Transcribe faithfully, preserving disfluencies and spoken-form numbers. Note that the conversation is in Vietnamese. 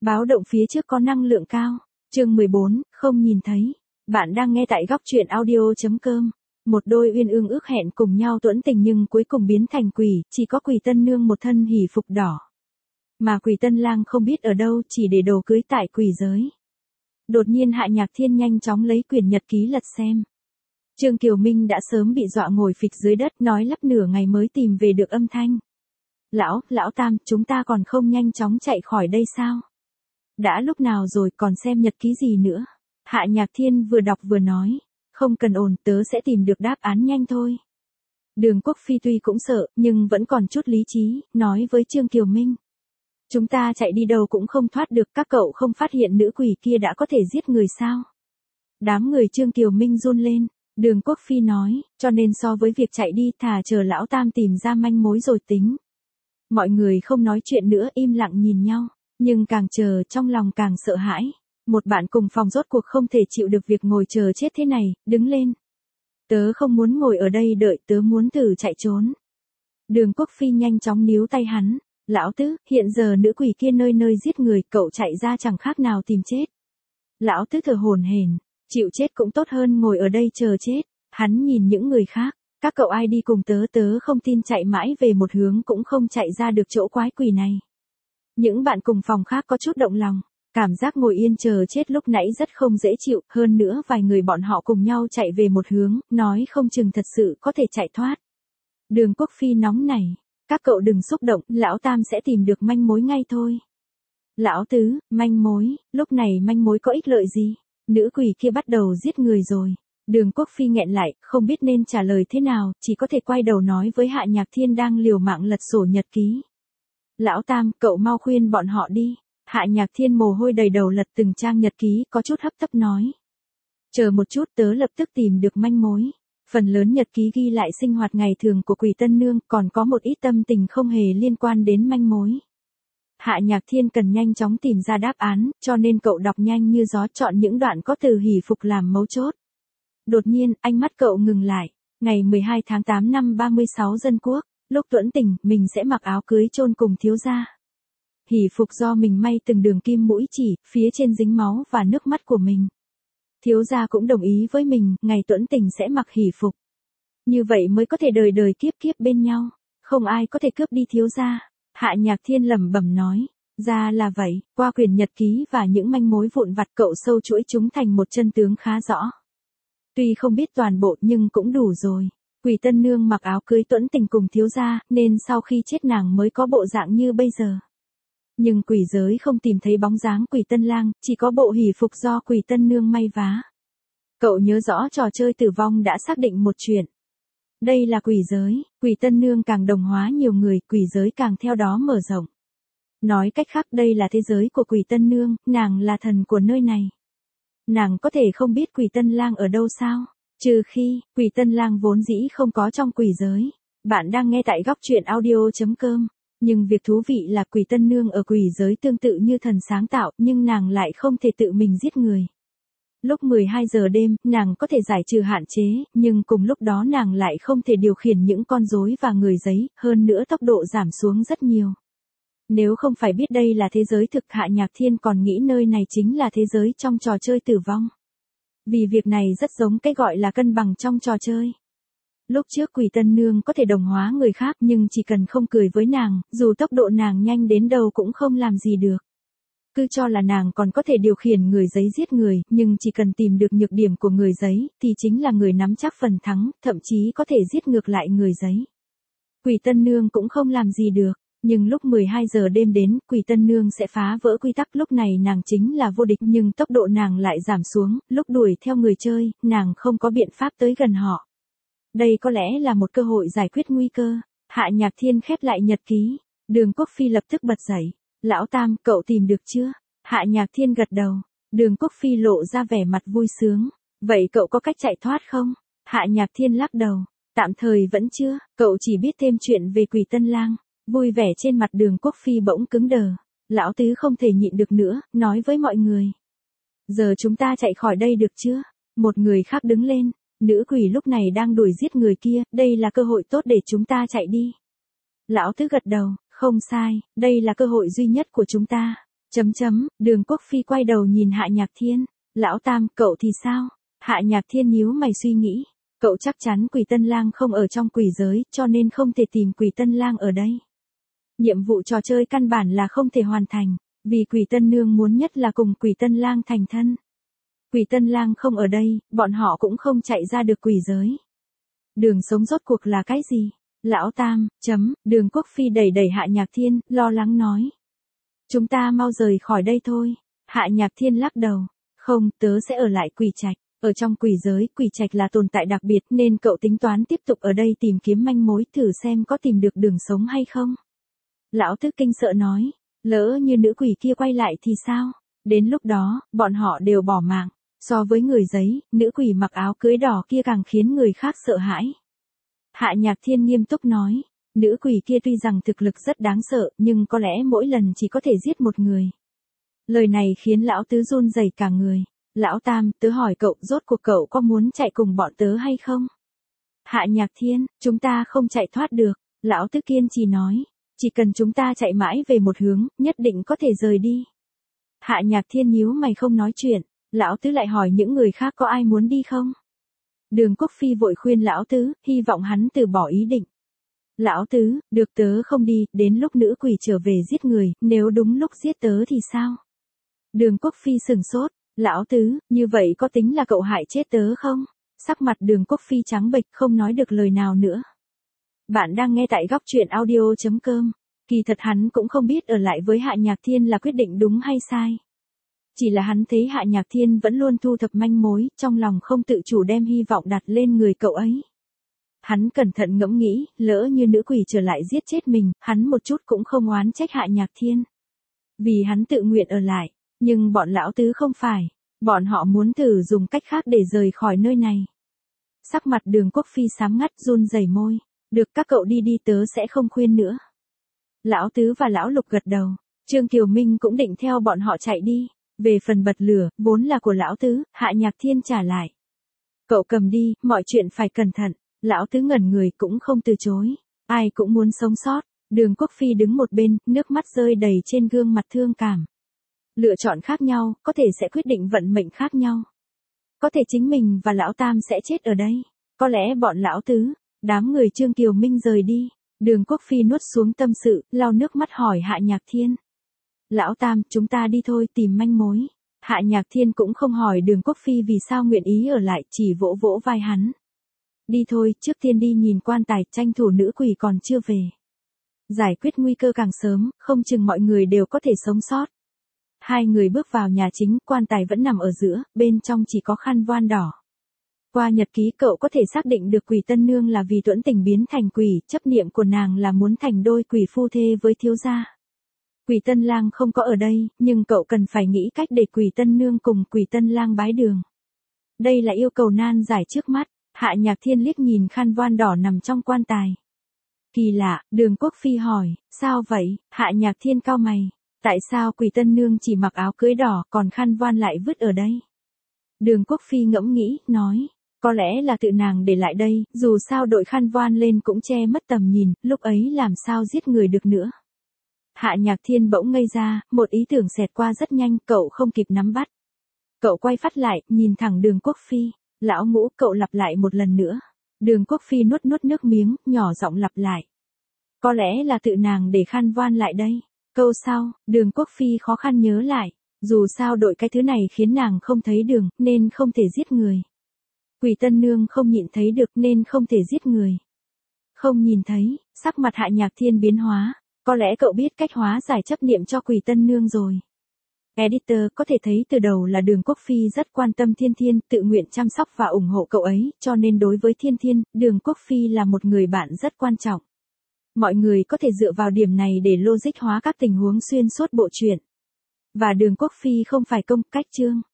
Báo động phía trước có năng lượng cao. Chương mười bốn, không nhìn thấy. Bạn đang nghe tại góc truyện audio chấm com. Một đôi uyên ương ước hẹn cùng nhau tuẫn tình nhưng cuối cùng biến thành quỷ, chỉ có Quỷ Tân Nương một thân hỉ phục đỏ. Mà Quỷ Tân Lang không biết ở đâu, chỉ để đồ cưới tại quỷ giới. Đột nhiên Hạ Nhạc Thiên nhanh chóng lấy quyển nhật ký lật xem. Trương Kiều Minh đã sớm bị dọa ngồi phịch dưới đất, nói lắp nửa ngày mới tìm về được âm thanh. Lão, lão Tam, chúng ta còn không nhanh chóng chạy khỏi đây sao? Đã lúc nào rồi còn xem nhật ký gì nữa? Hạ Nhạc Thiên vừa đọc vừa nói. Không cần ồn, tớ sẽ tìm được đáp án nhanh thôi. Đường Quốc Phi tuy cũng sợ, nhưng vẫn còn chút lý trí, nói với Trương Kiều Minh. Chúng ta chạy đi đâu cũng không thoát được, các cậu không phát hiện nữ quỷ kia đã có thể giết người sao? Đám người Trương Kiều Minh run lên. Đường Quốc Phi nói, cho nên so với việc chạy đi, thà chờ lão Tam tìm ra manh mối rồi tính. Mọi người không nói chuyện nữa, im lặng nhìn nhau, nhưng càng chờ trong lòng càng sợ hãi. Một bạn cùng phòng rốt cuộc không thể chịu được việc ngồi chờ chết thế này, đứng lên. Tớ không muốn ngồi ở đây đợi, tớ muốn thử chạy trốn. Đường Quốc Phi nhanh chóng níu tay hắn. Lão Tứ, hiện giờ nữ quỷ kia nơi nơi giết người, cậu chạy ra chẳng khác nào tìm chết. Lão Tứ thở hổn hển, chịu chết cũng tốt hơn ngồi ở đây chờ chết. Hắn nhìn những người khác, các cậu ai đi cùng tớ, tớ không tin chạy mãi về một hướng cũng không chạy ra được chỗ quái quỷ này. Những bạn cùng phòng khác có chút động lòng. Cảm giác ngồi yên chờ chết lúc nãy rất không dễ chịu, hơn nữa vài người bọn họ cùng nhau chạy về một hướng, nói không chừng thật sự có thể chạy thoát. Đường Quốc Phi nóng nảy, các cậu đừng xúc động, lão Tam sẽ tìm được manh mối ngay thôi. Lão Tứ, manh mối, lúc này manh mối có ích lợi gì? Nữ quỷ kia bắt đầu giết người rồi. Đường Quốc Phi nghẹn lại, không biết nên trả lời thế nào, chỉ có thể quay đầu nói với Hạ Nhạc Thiên đang liều mạng lật sổ nhật ký. Lão Tam, cậu mau khuyên bọn họ đi. Hạ Nhạc Thiên mồ hôi đầy đầu lật từng trang nhật ký, có chút hấp tấp nói. Chờ một chút, tớ lập tức tìm được manh mối. Phần lớn nhật ký ghi lại sinh hoạt ngày thường của Quỷ Tân Nương, còn có một ít tâm tình không hề liên quan đến manh mối. Hạ Nhạc Thiên cần nhanh chóng tìm ra đáp án, cho nên cậu đọc nhanh như gió, chọn những đoạn có từ hỉ phục làm mấu chốt. Đột nhiên, ánh mắt cậu ngừng lại. Ngày mười hai tháng tám năm ba mươi sáu Dân Quốc, lúc tuẫn tình, mình sẽ mặc áo cưới chôn cùng thiếu gia. Hỉ phục do mình may từng đường kim mũi chỉ, phía trên dính máu và nước mắt của mình. Thiếu gia cũng đồng ý với mình, ngày tuẫn tình sẽ mặc hỉ phục. Như vậy mới có thể đời đời kiếp kiếp bên nhau, không ai có thể cướp đi thiếu gia. Hạ Nhạc Thiên lẩm bẩm nói, ra là vậy, qua quyển nhật ký và những manh mối vụn vặt cậu sâu chuỗi chúng thành một chân tướng khá rõ. Tuy không biết toàn bộ nhưng cũng đủ rồi. Quỷ Tân Nương mặc áo cưới tuẫn tình cùng thiếu gia, nên sau khi chết nàng mới có bộ dạng như bây giờ. Nhưng quỷ giới không tìm thấy bóng dáng Quỷ Tân Lang, chỉ có bộ hỉ phục do Quỷ Tân Nương may vá. Cậu nhớ rõ trò chơi tử vong đã xác định một chuyện. Đây là quỷ giới, Quỷ Tân Nương càng đồng hóa nhiều người, quỷ giới càng theo đó mở rộng. Nói cách khác đây là thế giới của Quỷ Tân Nương, nàng là thần của nơi này. Nàng có thể không biết Quỷ Tân Lang ở đâu sao? Trừ khi, Quỷ Tân Lang vốn dĩ không có trong quỷ giới. Bạn đang nghe tại góc truyện audio chấm com. Nhưng việc thú vị là Quỷ Tân Nương ở quỷ giới tương tự như thần sáng tạo, nhưng nàng lại không thể tự mình giết người. Lúc mười hai giờ đêm, nàng có thể giải trừ hạn chế, nhưng cùng lúc đó nàng lại không thể điều khiển những con rối và người giấy, hơn nữa tốc độ giảm xuống rất nhiều. Nếu không phải biết đây là thế giới thực, Hạ Nhạc Thiên còn nghĩ nơi này chính là thế giới trong trò chơi tử vong. Vì việc này rất giống cái gọi là cân bằng trong trò chơi. Lúc trước Quỷ Tân Nương có thể đồng hóa người khác nhưng chỉ cần không cười với nàng, dù tốc độ nàng nhanh đến đâu cũng không làm gì được. Cứ cho là nàng còn có thể điều khiển người giấy giết người, nhưng chỉ cần tìm được nhược điểm của người giấy, thì chính là người nắm chắc phần thắng, thậm chí có thể giết ngược lại người giấy. Quỷ Tân Nương cũng không làm gì được, nhưng lúc mười hai giờ đêm đến, Quỷ Tân Nương sẽ phá vỡ quy tắc, lúc này nàng chính là vô địch nhưng tốc độ nàng lại giảm xuống, lúc đuổi theo người chơi, nàng không có biện pháp tới gần họ. Đây có lẽ là một cơ hội giải quyết nguy cơ. Hạ Nhạc Thiên khép lại nhật ký. Đường Quốc Phi lập tức bật dậy. Lão Tam, cậu tìm được chưa? Hạ Nhạc Thiên gật đầu. Đường Quốc Phi lộ ra vẻ mặt vui sướng. Vậy cậu có cách chạy thoát không? Hạ Nhạc Thiên lắc đầu. Tạm thời vẫn chưa, cậu chỉ biết thêm chuyện về Quỷ Tân Lang. Vui vẻ trên mặt Đường Quốc Phi bỗng cứng đờ. Lão Tứ không thể nhịn được nữa, nói với mọi người. Giờ chúng ta chạy khỏi đây được chưa? Một người khác đứng lên. Nữ quỷ lúc này đang đuổi giết người kia, đây là cơ hội tốt để chúng ta chạy đi. Lão Tứ gật đầu, không sai, đây là cơ hội duy nhất của chúng ta. Chấm chấm, Đường Quốc Phi quay đầu nhìn Hạ Nhạc Thiên. Lão Tam, cậu thì sao? Hạ Nhạc Thiên nhíu mày suy nghĩ. Cậu chắc chắn Quỷ Tân Lang không ở trong quỷ giới, cho nên không thể tìm Quỷ Tân Lang ở đây. Nhiệm vụ trò chơi căn bản là không thể hoàn thành, vì Quỷ Tân Nương muốn nhất là cùng Quỷ Tân Lang thành thân. Quỷ Tân Lang không ở đây, bọn họ cũng không chạy ra được quỷ giới. Đường sống rốt cuộc là cái gì? Lão Tam, chấm, Đường Quốc Phi đẩy đẩy Hạ Nhạc Thiên, lo lắng nói. Chúng ta mau rời khỏi đây thôi. Hạ Nhạc Thiên lắc đầu. Không, tớ sẽ ở lại quỷ trạch. Ở trong quỷ giới, quỷ trạch là tồn tại đặc biệt nên cậu tính toán tiếp tục ở đây tìm kiếm manh mối thử xem có tìm được đường sống hay không. Lão Tứ kinh sợ nói. Lỡ như nữ quỷ kia quay lại thì sao? Đến lúc đó, bọn họ đều bỏ mạng. So với người giấy, nữ quỷ mặc áo cưới đỏ kia càng khiến người khác sợ hãi. Hạ Nhạc Thiên nghiêm túc nói. Nữ quỷ kia tuy rằng thực lực rất đáng sợ, nhưng có lẽ mỗi lần chỉ có thể giết một người. Lời này khiến lão Tứ run rẩy cả người. Lão Tam, tớ hỏi cậu, rốt cuộc cậu có muốn chạy cùng bọn tớ hay không? Hạ Nhạc Thiên, chúng ta không chạy thoát được. Lão Tứ kiên trì nói. Chỉ cần chúng ta chạy mãi về một hướng, nhất định có thể rời đi. Hạ Nhạc Thiên nhíu mày không nói chuyện. Lão Tứ lại hỏi những người khác có ai muốn đi không? Đường Quốc Phi vội khuyên Lão Tứ, hy vọng hắn từ bỏ ý định. Lão Tứ, được tớ không đi, đến lúc nữ quỷ trở về giết người, nếu đúng lúc giết tớ thì sao? Đường Quốc Phi sừng sốt. Lão Tứ, như vậy có tính là cậu hại chết tớ không? Sắc mặt Đường Quốc Phi trắng bệch không nói được lời nào nữa. Bạn đang nghe tại góc truyện audio chấm com. Kỳ thật hắn cũng không biết ở lại với Hạ Nhạc Thiên là quyết định đúng hay sai. Chỉ là hắn thấy Hạ Nhạc Thiên vẫn luôn thu thập manh mối, trong lòng không tự chủ đem hy vọng đặt lên người cậu ấy. Hắn cẩn thận ngẫm nghĩ, lỡ như nữ quỷ trở lại giết chết mình, hắn một chút cũng không oán trách Hạ Nhạc Thiên. Vì hắn tự nguyện ở lại, nhưng bọn lão tứ không phải, bọn họ muốn thử dùng cách khác để rời khỏi nơi này. Sắc mặt Đường Quốc Phi sám ngắt run rẩy môi, được các cậu đi đi tớ sẽ không khuyên nữa. Lão Tứ và Lão Lục gật đầu, Trương Kiều Minh cũng định theo bọn họ chạy đi. Về phần bật lửa, vốn là của Lão Tứ, Hạ Nhạc Thiên trả lại. Cậu cầm đi, mọi chuyện phải cẩn thận. Lão Tứ ngẩn người cũng không từ chối. Ai cũng muốn sống sót. Đường Quốc Phi đứng một bên, nước mắt rơi đầy trên gương mặt thương cảm. Lựa chọn khác nhau, có thể sẽ quyết định vận mệnh khác nhau. Có thể chính mình và Lão Tam sẽ chết ở đây. Có lẽ bọn Lão Tứ, đám người Trương Kiều Minh rời đi. Đường Quốc Phi nuốt xuống tâm sự, lau nước mắt hỏi Hạ Nhạc Thiên. Lão Tam, chúng ta đi thôi tìm manh mối. Hạ Nhạc Thiên cũng không hỏi Đường Quốc Phi vì sao nguyện ý ở lại, chỉ vỗ vỗ vai hắn. Đi thôi, trước tiên đi nhìn quan tài, tranh thủ nữ quỷ còn chưa về. Giải quyết nguy cơ càng sớm, không chừng mọi người đều có thể sống sót. Hai người bước vào nhà chính, quan tài vẫn nằm ở giữa, bên trong chỉ có khăn voan đỏ. Qua nhật ký cậu có thể xác định được Quỷ Tân Nương là vì Tuẫn Tình biến thành quỷ, chấp niệm của nàng là muốn thành đôi quỷ phu thê với thiếu gia. Quỷ Tân Lang không có ở đây, nhưng cậu cần phải nghĩ cách để Quỷ Tân Nương cùng Quỷ Tân Lang bái đường. Đây là yêu cầu nan giải trước mắt. Hạ Nhạc Thiên liếc nhìn khăn voan đỏ nằm trong quan tài. Kỳ lạ, Đường Quốc Phi hỏi, sao vậy? Hạ Nhạc Thiên cau mày. Tại sao Quỷ Tân Nương chỉ mặc áo cưới đỏ còn khăn voan lại vứt ở đây? Đường Quốc Phi ngẫm nghĩ, nói. Có lẽ là tự nàng để lại đây, dù sao đội khăn voan lên cũng che mất tầm nhìn, lúc ấy làm sao giết người được nữa. Hạ Nhạc Thiên bỗng ngây ra, một ý tưởng xẹt qua rất nhanh, cậu không kịp nắm bắt. Cậu quay phát lại, nhìn thẳng Đường Quốc Phi. Lão Ngũ, cậu lặp lại một lần nữa. Đường Quốc Phi nuốt nuốt nước miếng, nhỏ giọng lặp lại. Có lẽ là tự nàng để khăn voan lại đây. Câu sau, Đường Quốc Phi khó khăn nhớ lại. Dù sao đội cái thứ này khiến nàng không thấy đường, nên không thể giết người. Quỷ Tân Nương không nhịn thấy được nên không thể giết người. Không nhìn thấy, sắc mặt Hạ Nhạc Thiên biến hóa. Có lẽ cậu biết cách hóa giải chấp niệm cho Quỷ Tân Nương rồi. Editor có thể thấy từ đầu là Đường Quốc Phi rất quan tâm Thiên Thiên, tự nguyện chăm sóc và ủng hộ cậu ấy, cho nên đối với Thiên Thiên, Đường Quốc Phi là một người bạn rất quan trọng. Mọi người có thể dựa vào điểm này để logic hóa các tình huống xuyên suốt bộ truyện. Và Đường Quốc Phi không phải công cách chương.